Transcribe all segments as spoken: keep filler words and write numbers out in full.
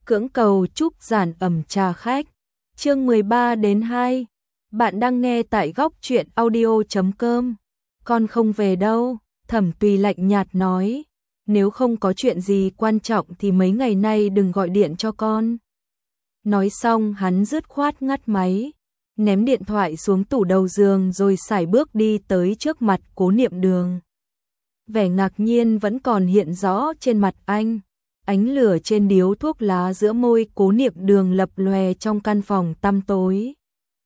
Cưỡng cầu chúc giản ẩm trà khách. Chương mười ba đến hai. Bạn đang nghe tại góc truyện audio chấm com. Con không về đâu, Thẩm Tùy lạnh nhạt nói. Nếu không có chuyện gì quan trọng thì mấy ngày nay đừng gọi điện cho con. Nói xong hắn dứt khoát ngắt máy, ném điện thoại xuống tủ đầu giường rồi sải bước đi tới trước mặt Cố Niệm Đường. Vẻ ngạc nhiên vẫn còn hiện rõ trên mặt anh. Ánh lửa trên điếu thuốc lá giữa môi Cố Niệm Đường lập lòe trong căn phòng tăm tối.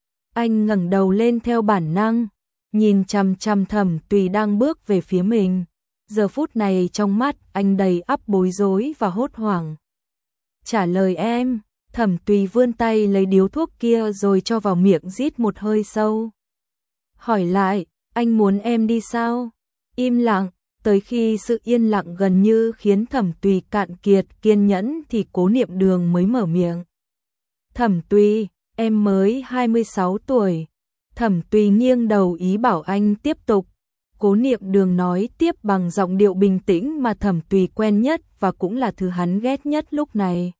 Anh ngẩng đầu lên theo bản năng, nhìn chằm chằm Thẩm Tùy đang bước về phía mình. Giờ phút này trong mắt anh đầy ắp bối rối và hốt hoảng. Trả lời em. Thẩm Tùy vươn tay lấy điếu thuốc kia rồi cho vào miệng rít một hơi sâu. Hỏi lại, anh muốn em đi sao? Im lặng, tới khi sự yên lặng gần như khiến Thẩm Tùy cạn kiệt kiên nhẫn thì Cố Niệm Đường mới mở miệng. Thẩm Tùy, em mới hai mươi sáu tuổi. Thẩm Tùy nghiêng đầu ý bảo anh tiếp tục. Cố Niệm Đường nói tiếp bằng giọng điệu bình tĩnh mà Thẩm Tùy quen nhất và cũng là thứ hắn ghét nhất lúc này.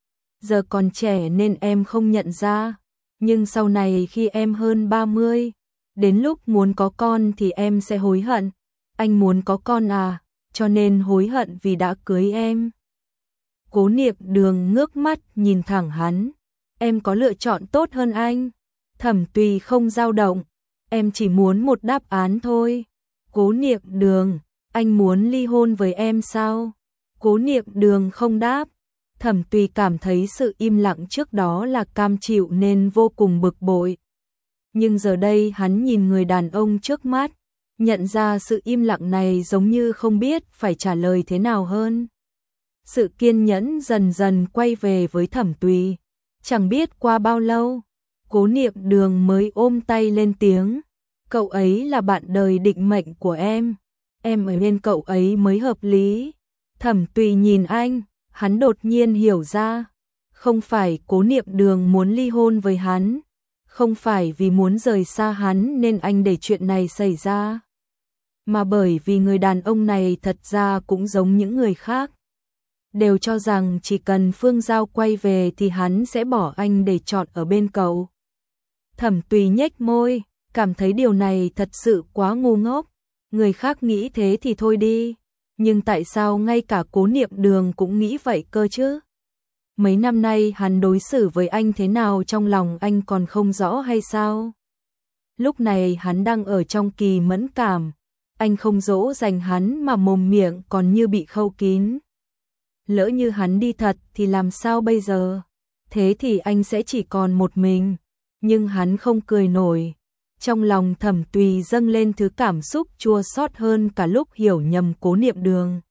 Giờ còn trẻ nên em không nhận ra, nhưng sau này khi em hơn ba mươi, đến lúc muốn có con thì em sẽ hối hận. Anh muốn có con à, cho nên hối hận vì đã cưới em. Cố Niệm Đường ngước mắt nhìn thẳng hắn. Em có lựa chọn tốt hơn anh. Thẩm Tùy không dao động. Em chỉ muốn một đáp án thôi. Cố Niệm Đường, anh muốn ly hôn với em sao? Cố Niệm Đường không đáp. Thẩm Tùy cảm thấy sự im lặng trước đó là cam chịu nên vô cùng bực bội. Nhưng giờ đây hắn nhìn người đàn ông trước mắt, nhận ra sự im lặng này giống như không biết phải trả lời thế nào hơn. Sự kiên nhẫn dần dần quay về với Thẩm Tùy. Chẳng biết qua bao lâu, Cố Niệm Đường mới ôm tay lên tiếng. Cậu ấy là bạn đời định mệnh của em. Em ở bên cậu ấy mới hợp lý. Thẩm Tùy nhìn anh. Hắn đột nhiên hiểu ra, không phải Cố Niệm Đường muốn ly hôn với hắn, không phải vì muốn rời xa hắn nên anh để chuyện này xảy ra, mà bởi vì người đàn ông này thật ra cũng giống những người khác, đều cho rằng chỉ cần Phương Giao quay về thì hắn sẽ bỏ anh để chọn ở bên cậu. Thẩm Tùy nhếch môi, cảm thấy điều này thật sự quá ngu ngốc, người khác nghĩ thế thì thôi đi. Nhưng tại sao ngay cả Cố Niệm Đường cũng nghĩ vậy cơ chứ? Mấy năm nay hắn đối xử với anh thế nào trong lòng anh còn không rõ hay sao? Lúc này hắn đang ở trong kỳ mẫn cảm, anh không dỗ dành hắn mà mồm miệng còn như bị khâu kín. Lỡ như hắn đi thật thì làm sao bây giờ? Thế thì anh sẽ chỉ còn một mình, nhưng hắn không cười nổi. Trong lòng Thẩm Tùy dâng lên thứ cảm xúc chua xót hơn cả lúc hiểu nhầm Cố Niệm Đường.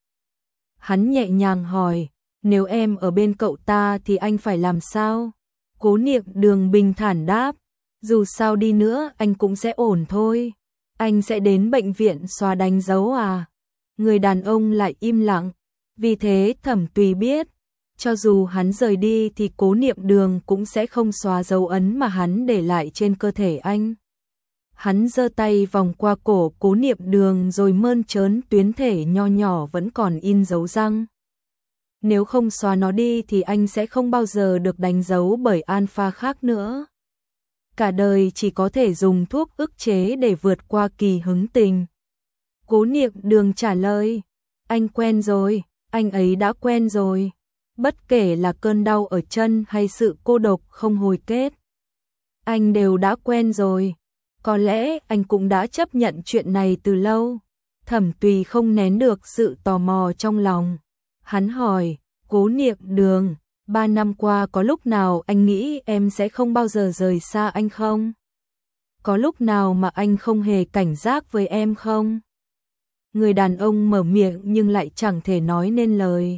Hắn nhẹ nhàng hỏi, nếu em ở bên cậu ta thì anh phải làm sao? Cố Niệm Đường bình thản đáp, dù sao đi nữa anh cũng sẽ ổn thôi. Anh sẽ đến bệnh viện xóa đánh dấu à? Người đàn ông lại im lặng, vì thế Thẩm Tùy biết, cho dù hắn rời đi thì Cố Niệm Đường cũng sẽ không xóa dấu ấn mà hắn để lại trên cơ thể anh. Hắn giơ tay vòng qua cổ Cố Niệm Đường rồi mơn trớn tuyến thể nho nhỏ vẫn còn in dấu răng. Nếu không xóa nó đi thì anh sẽ không bao giờ được đánh dấu bởi alpha khác nữa. Cả đời chỉ có thể dùng thuốc ức chế để vượt qua kỳ hứng tình. Cố Niệm Đường trả lời, anh quen rồi, anh ấy đã quen rồi. Bất kể là cơn đau ở chân hay sự cô độc không hồi kết, anh đều đã quen rồi. Có lẽ anh cũng đã chấp nhận chuyện này từ lâu. Thẩm Tùy không nén được sự tò mò trong lòng. Hắn hỏi, Cố Niệm Đường, ba năm qua có lúc nào anh nghĩ em sẽ không bao giờ rời xa anh không? Có lúc nào mà anh không hề cảnh giác với em không? Người đàn ông mở miệng nhưng lại chẳng thể nói nên lời.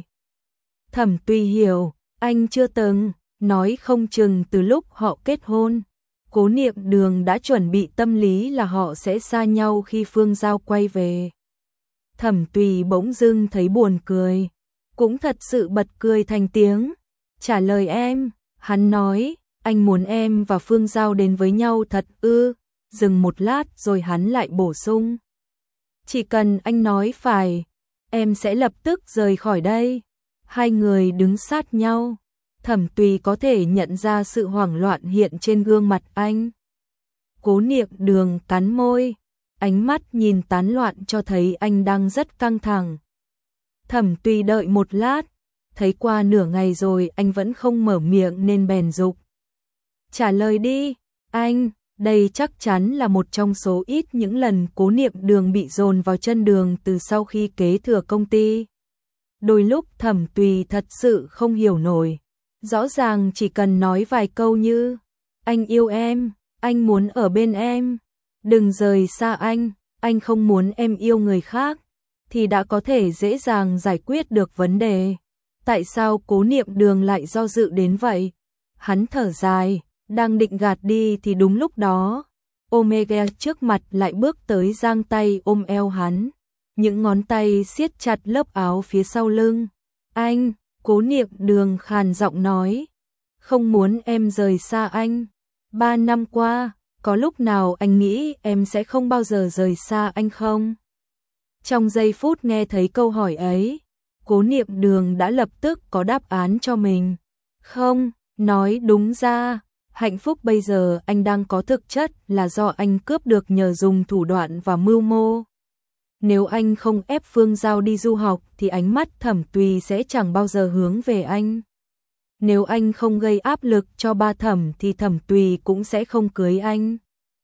Thẩm Tùy hiểu, anh chưa từng, nói không chừng từ lúc họ kết hôn. Cố Niệm Đường đã chuẩn bị tâm lý là họ sẽ xa nhau khi Phương Giao quay về. Thẩm Tùy bỗng dưng thấy buồn cười, cũng thật sự bật cười thành tiếng. Trả lời em, hắn nói, anh muốn em và Phương Giao đến với nhau thật ư? Dừng một lát rồi hắn lại bổ sung. Chỉ cần anh nói phải, em sẽ lập tức rời khỏi đây. Hai người đứng sát nhau. Thẩm Tùy có thể nhận ra sự hoảng loạn hiện trên gương mặt anh. Cố Niệm Đường cắn môi, ánh mắt nhìn tán loạn cho thấy anh đang rất căng thẳng. Thẩm Tùy đợi một lát, thấy qua nửa ngày rồi anh vẫn không mở miệng nên bèn dục. Trả lời đi, anh, đây chắc chắn là một trong số ít những lần Cố Niệm Đường bị dồn vào chân đường từ sau khi kế thừa công ty. Đôi lúc Thẩm Tùy thật sự không hiểu nổi, rõ ràng chỉ cần nói vài câu như anh yêu em, anh muốn ở bên em, đừng rời xa anh, anh không muốn em yêu người khác, thì đã có thể dễ dàng giải quyết được vấn đề. Tại sao Cố Niệm Đường lại do dự đến vậy? Hắn thở dài, đang định gạt đi thì đúng lúc đó, Omega trước mặt lại bước tới giang tay ôm eo hắn, những ngón tay siết chặt lớp áo phía sau lưng. Anh, Cố Niệm Đường khàn giọng nói, không muốn em rời xa anh. Ba năm qua, có lúc nào anh nghĩ em sẽ không bao giờ rời xa anh không? Trong giây phút nghe thấy câu hỏi ấy, Cố Niệm Đường đã lập tức có đáp án cho mình. Không, nói đúng ra, hạnh phúc bây giờ anh đang có thực chất là do anh cướp được nhờ dùng thủ đoạn và mưu mô. Nếu anh không ép Phương Giao đi du học thì ánh mắt Thẩm Tùy sẽ chẳng bao giờ hướng về anh. Nếu anh không gây áp lực cho ba Thẩm thì Thẩm Tùy cũng sẽ không cưới anh.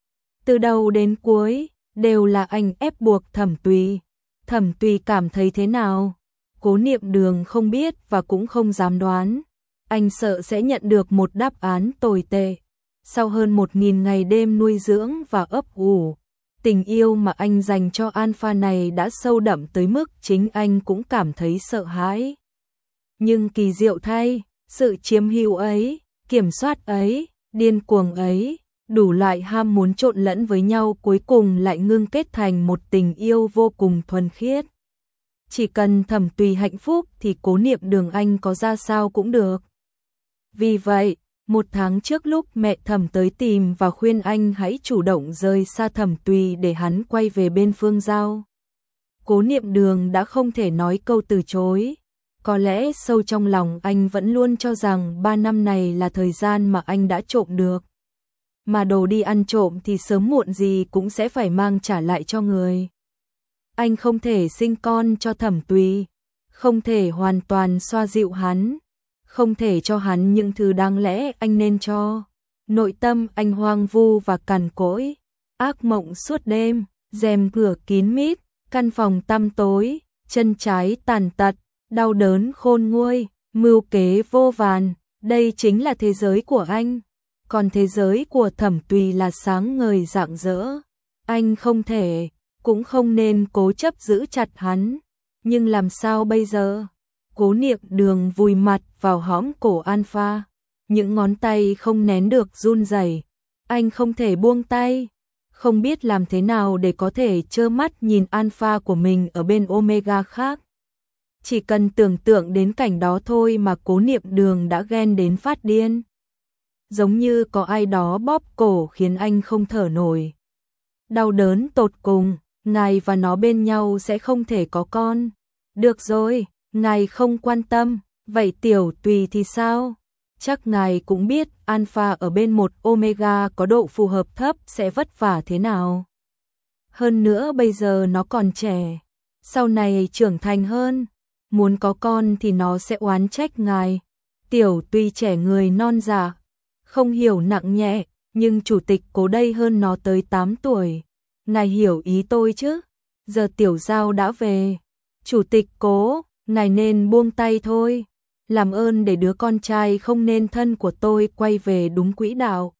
Từ đầu đến cuối, đều là anh ép buộc Thẩm Tùy. Thẩm Tùy cảm thấy thế nào? Cố Niệm Đường không biết và cũng không dám đoán. Anh sợ sẽ nhận được một đáp án tồi tệ. Sau hơn một nghìn ngày đêm nuôi dưỡng và ấp ủ, tình yêu mà anh dành cho Alpha này đã sâu đậm tới mức chính anh cũng cảm thấy sợ hãi. Nhưng kỳ diệu thay, sự chiếm hữu ấy, kiểm soát ấy, điên cuồng ấy, đủ loại ham muốn trộn lẫn với nhau cuối cùng lại ngưng kết thành một tình yêu vô cùng thuần khiết. Chỉ cần Thẩm Tùy hạnh phúc thì Cố Niệm Đường anh có ra sao cũng được. Vì vậy, một tháng trước lúc mẹ Thẩm tới tìm và khuyên anh hãy chủ động rời xa Thẩm Tùy để hắn quay về bên Phương Giao, Cố Niệm Đường đã không thể nói câu từ chối. Có lẽ sâu trong lòng anh vẫn luôn cho rằng ba năm này là thời gian mà anh đã trộm được. Mà đồ đi ăn trộm thì sớm muộn gì cũng sẽ phải mang trả lại cho người. Anh không thể sinh con cho Thẩm Tùy, không thể hoàn toàn xoa dịu hắn, không thể cho hắn những thứ đáng lẽ anh nên cho. Nội tâm anh hoang vu và cằn cỗi, ác mộng suốt đêm, rèm cửa kín mít, căn phòng tăm tối, chân trái tàn tật, đau đớn khôn nguôi, mưu kế vô vàn. Đây chính là thế giới của anh. Còn thế giới của Thẩm Tùy là sáng ngời rạng rỡ. Anh không thể, cũng không nên cố chấp giữ chặt hắn. Nhưng làm sao bây giờ? Cố Niệm Đường vùi mặt vào hõm cổ Alpha, những ngón tay không nén được run rẩy. Anh không thể buông tay, không biết làm thế nào để có thể trơ mắt nhìn Alpha của mình ở bên Omega khác. Chỉ cần tưởng tượng đến cảnh đó thôi mà Cố Niệm Đường đã ghen đến phát điên. Giống như có ai đó bóp cổ khiến anh không thở nổi. Đau đớn tột cùng, ngài và nó bên nhau sẽ không thể có con. Được rồi, ngài không quan tâm, vậy Tiểu Tùy thì sao? Chắc ngài cũng biết Alpha ở bên một Omega có độ phù hợp thấp sẽ vất vả thế nào. Hơn nữa bây giờ nó còn trẻ, sau này trưởng thành hơn, muốn có con thì nó sẽ oán trách ngài. Tiểu Tùy trẻ người non dạ, không hiểu nặng nhẹ, nhưng chủ tịch Cố đây hơn nó tới tám tuổi. Ngài hiểu ý tôi chứ? Giờ Tiểu Giao đã về. Chủ tịch Cố, ngài nên buông tay thôi. Làm ơn để đứa con trai không nên thân của tôi quay về đúng quỹ đạo.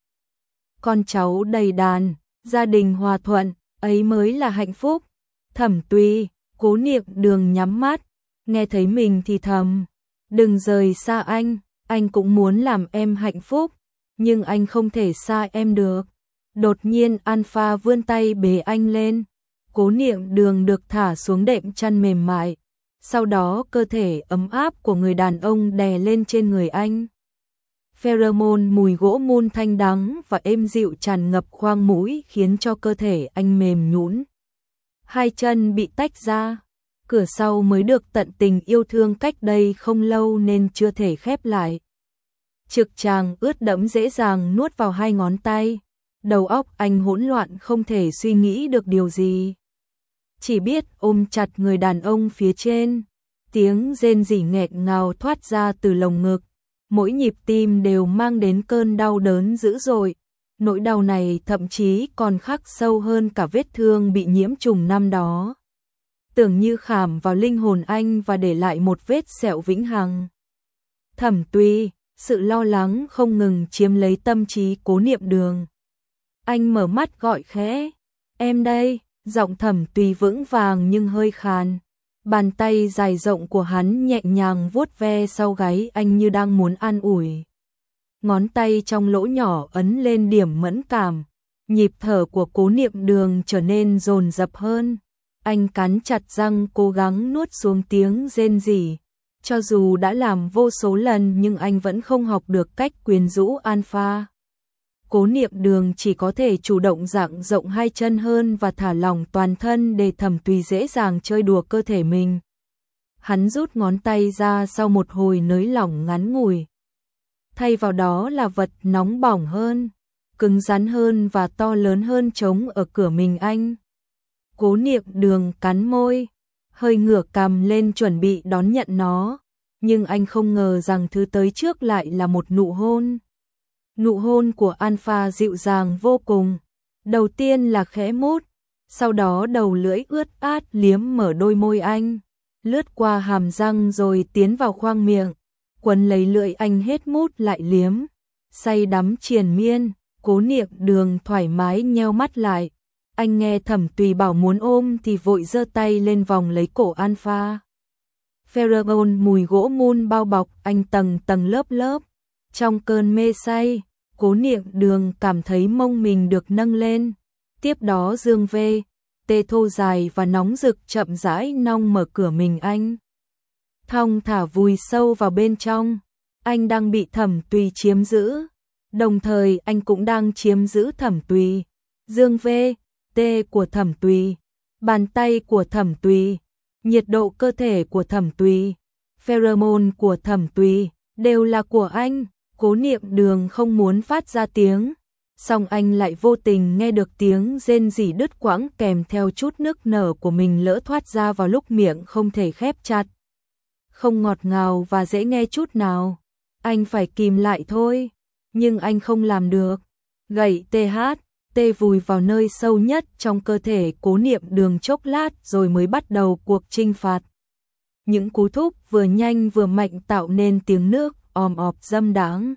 Con cháu đầy đàn, gia đình hòa thuận, ấy mới là hạnh phúc. Thẩm Tùy, Cố Niệm Đường nhắm mắt, nghe thấy mình thì thầm. Đừng rời xa anh, anh cũng muốn làm em hạnh phúc, nhưng anh không thể xa em được. Đột nhiên Alpha vươn tay bế anh lên. Cố Niệm Đường được thả xuống đệm chăn mềm mại. Sau đó cơ thể ấm áp của người đàn ông đè lên trên người anh. Pheromone mùi gỗ mun thanh đắng và êm dịu tràn ngập khoang mũi khiến cho cơ thể anh mềm nhũn. Hai chân bị tách ra, cửa sau mới được tận tình yêu thương cách đây không lâu nên chưa thể khép lại. Trực tràng ướt đẫm dễ dàng nuốt vào hai ngón tay. Đầu óc anh hỗn loạn không thể suy nghĩ được điều gì. Chỉ biết ôm chặt người đàn ông phía trên. Tiếng rên rỉ nghẹt ngào thoát ra từ lồng ngực. Mỗi nhịp tim đều mang đến cơn đau đớn dữ dội. Nỗi đau này thậm chí còn khắc sâu hơn cả vết thương bị nhiễm trùng năm đó. Tưởng như khảm vào linh hồn anh và để lại một vết sẹo vĩnh hằng. Thẩm Tùy, sự lo lắng không ngừng chiếm lấy tâm trí Cố Niệm Đường. Anh mở mắt gọi khẽ, em đây, giọng Thẩm Tùy vững vàng nhưng hơi khàn. Bàn tay dài rộng của hắn nhẹ nhàng vuốt ve sau gáy anh như đang muốn an ủi. Ngón tay trong lỗ nhỏ ấn lên điểm mẫn cảm, nhịp thở của Cố Niệm Đường trở nên dồn dập hơn. Anh cắn chặt răng cố gắng nuốt xuống tiếng rên rỉ. Cho dù đã làm vô số lần nhưng anh vẫn không học được cách quyến rũ alpha. Cố Niệm Đường chỉ có thể chủ động dang rộng hai chân hơn và thả lỏng toàn thân để Thẩm Tùy dễ dàng chơi đùa cơ thể mình. Hắn rút ngón tay ra sau một hồi nới lỏng ngắn ngủi. Thay vào đó là vật nóng bỏng hơn, cứng rắn hơn và to lớn hơn trống ở cửa mình anh. Cố Niệm Đường cắn môi, hơi ngửa cằm lên chuẩn bị đón nhận nó, nhưng anh không ngờ rằng thứ tới trước lại là một nụ hôn. Nụ hôn của alpha dịu dàng vô cùng, đầu tiên là khẽ mút, sau đó đầu lưỡi ướt át liếm mở đôi môi anh, lướt qua hàm răng rồi tiến vào khoang miệng, quấn lấy lưỡi anh hết mút lại liếm, say đắm triền miên. Cố Niệm Đường thoải mái nheo mắt lại. Anh nghe Thẩm Tùy bảo muốn ôm thì vội giơ tay lên vòng lấy cổ alpha. Pheromone mùi gỗ mun bao bọc anh tầng tầng lớp lớp. Trong cơn mê say, Cố Niệm Đường cảm thấy mông mình được nâng lên. Tiếp đó dương vê, tê thô dài và nóng rực chậm rãi nong mở cửa mình anh. Thong thả vùi sâu vào bên trong. Anh đang bị Thẩm Tùy chiếm giữ. Đồng thời anh cũng đang chiếm giữ Thẩm Tùy. Dương vê, tê của Thẩm Tùy, bàn tay của Thẩm Tùy, nhiệt độ cơ thể của Thẩm Tùy, pheromone của Thẩm Tùy, đều là của anh. Cố Niệm Đường không muốn phát ra tiếng, song anh lại vô tình nghe được tiếng rên rỉ đứt quãng kèm theo chút nức nở của mình lỡ thoát ra vào lúc miệng không thể khép chặt. Không ngọt ngào và dễ nghe chút nào. Anh phải kìm lại thôi, nhưng anh không làm được. Gậy tê hát, tê vùi vào nơi sâu nhất trong cơ thể Cố Niệm Đường chốc lát rồi mới bắt đầu cuộc chinh phạt. Những cú thúc vừa nhanh vừa mạnh tạo nên tiếng nước òm ọp dâm đáng.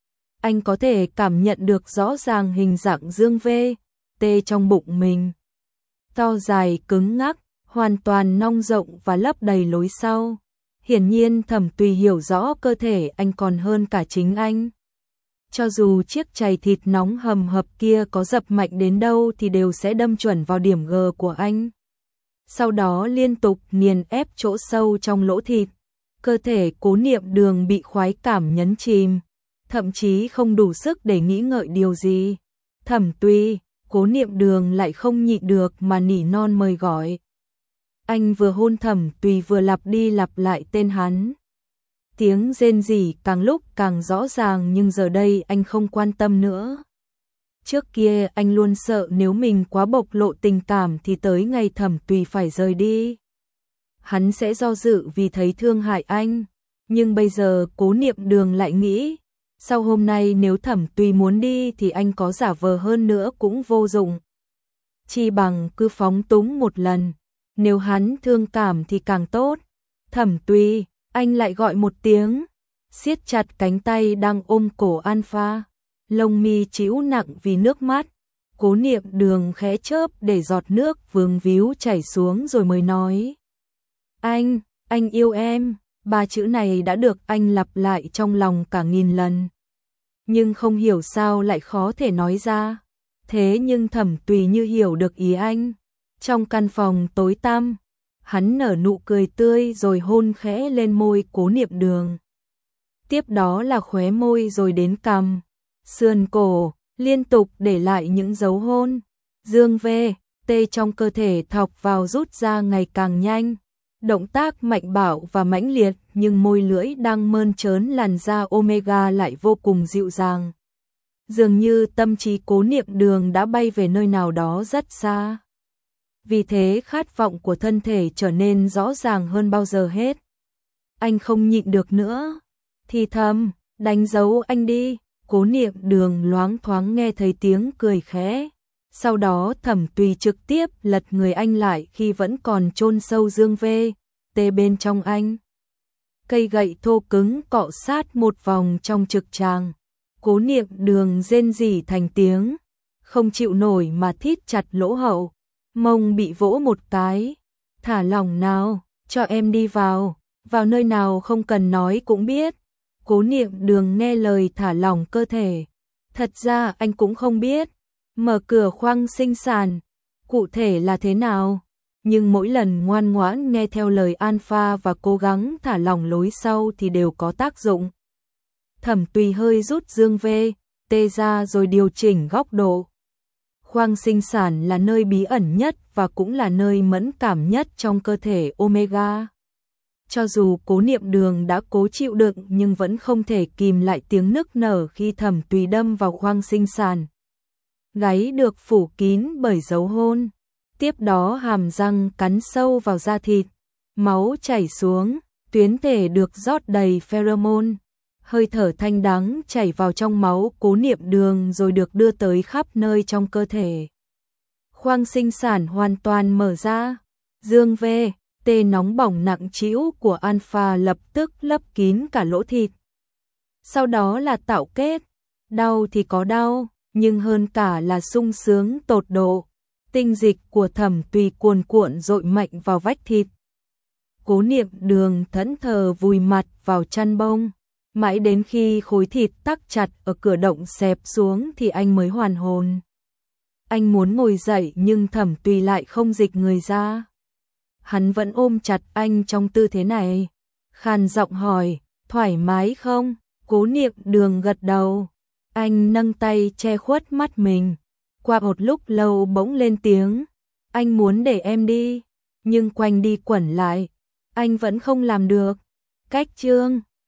Anh có thể cảm nhận được rõ ràng hình dạng dương vê, tê trong bụng mình. To dài cứng ngắc, hoàn toàn nong rộng và lấp đầy lối sau. Hiển nhiên Thẩm Tùy hiểu rõ cơ thể anh còn hơn cả chính anh. Cho dù chiếc chày thịt nóng hầm hập kia có dập mạnh đến đâu thì đều sẽ đâm chuẩn vào điểm G của anh. Sau đó liên tục nghiền ép chỗ sâu trong lỗ thịt. Cơ thể Cố Niệm Đường bị khoái cảm nhấn chìm, thậm chí không đủ sức để nghĩ ngợi điều gì. Thẩm Tùy, Cố Niệm Đường lại không nhịn được mà nỉ non mời gọi. Anh vừa hôn Thẩm Tùy vừa lặp đi lặp lại tên hắn. Tiếng rên rỉ càng lúc càng rõ ràng nhưng giờ đây anh không quan tâm nữa. Trước kia anh luôn sợ nếu mình quá bộc lộ tình cảm thì tới ngày Thẩm Tùy phải rời đi, hắn sẽ do dự vì thấy thương hại anh. Nhưng bây giờ Cố Niệm Đường lại nghĩ, sau hôm nay nếu Thẩm Tùy muốn đi thì anh có giả vờ hơn nữa cũng vô dụng. Chi bằng cứ phóng túng một lần, nếu hắn thương cảm thì càng tốt. Thẩm Tùy, anh lại gọi một tiếng, siết chặt cánh tay đang ôm cổ alpha, lông mi trĩu nặng vì nước mắt. Cố Niệm Đường khẽ chớp để giọt nước vương víu chảy xuống rồi mới nói. Anh, anh yêu em, ba chữ này đã được anh lặp lại trong lòng cả nghìn lần. Nhưng không hiểu sao lại khó thể nói ra. Thế nhưng Thẩm Tùy như hiểu được ý anh. Trong căn phòng tối tăm, hắn nở nụ cười tươi rồi hôn khẽ lên môi Cố Niệm Đường. Tiếp đó là khóe môi rồi đến cằm, sườn cổ, liên tục để lại những dấu hôn. Dương vê, tê trong cơ thể thọc vào rút ra ngày càng nhanh. Động tác mạnh bạo và mãnh liệt nhưng môi lưỡi đang mơn trớn làn da Omega lại vô cùng dịu dàng. Dường như tâm trí Cố Niệm Đường đã bay về nơi nào đó rất xa. Vì thế khát vọng của thân thể trở nên rõ ràng hơn bao giờ hết. Anh không nhịn được nữa. Thì thầm, đánh dấu anh đi. Cố Niệm Đường loáng thoáng nghe thấy tiếng cười khẽ. Sau đó Thẩm Tùy trực tiếp lật người anh lại khi vẫn còn chôn sâu Dương Vê Tê bên trong anh. Cây gậy thô cứng cọ sát một vòng trong trực tràng. Cố Niệm Đường rên rỉ thành tiếng, không chịu nổi mà thít chặt lỗ hậu, mông bị vỗ một cái. Thả lỏng nào, cho em đi vào, vào nơi nào không cần nói cũng biết. Cố Niệm Đường nghe lời thả lỏng cơ thể. Thật ra anh cũng không biết, mở cửa khoang sinh sản, cụ thể là thế nào. Nhưng mỗi lần ngoan ngoãn nghe theo lời Alpha và cố gắng thả lỏng lối sau thì đều có tác dụng. Thẩm Tùy hơi rút Dương Vê Tê ra rồi điều chỉnh góc độ. Khoang sinh sản là nơi bí ẩn nhất và cũng là nơi mẫn cảm nhất trong cơ thể Omega. Cho dù Cố Niệm Đường đã cố chịu đựng nhưng vẫn không thể kìm lại tiếng nức nở khi Thẩm Tùy đâm vào khoang sinh sản. Gáy được phủ kín bởi dấu hôn. Tiếp đó hàm răng cắn sâu vào da thịt. Máu chảy xuống, tuyến thể được rót đầy pheromone. Hơi thở thanh đắng chảy vào trong máu Cố Niệm Đường rồi được đưa tới khắp nơi trong cơ thể. Khoang sinh sản hoàn toàn mở ra. Dương Vê Tê nóng bỏng nặng trĩu của Alpha lập tức lấp kín cả lỗ thịt. Sau đó là tạo kết. Đau thì có đau, nhưng hơn cả là sung sướng tột độ. Tinh dịch của Thẩm Tùy cuồn cuộn dội mạnh vào vách thịt. Cố Niệm Đường thẫn thờ vùi mặt vào chăn bông. Mãi đến khi khối thịt tắc chặt ở cửa động xẹp xuống thì anh mới hoàn hồn. Anh muốn ngồi dậy nhưng Thẩm Tùy lại không dịch người ra. Hắn vẫn ôm chặt anh trong tư thế này. Khàn giọng hỏi, thoải mái không? Cố Niệm Đường gật đầu. Anh nâng tay che khuất mắt mình. Qua một lúc lâu bỗng lên tiếng. Anh muốn để em đi. Nhưng quanh đi quẩn lại. Anh vẫn không làm được. Cách chương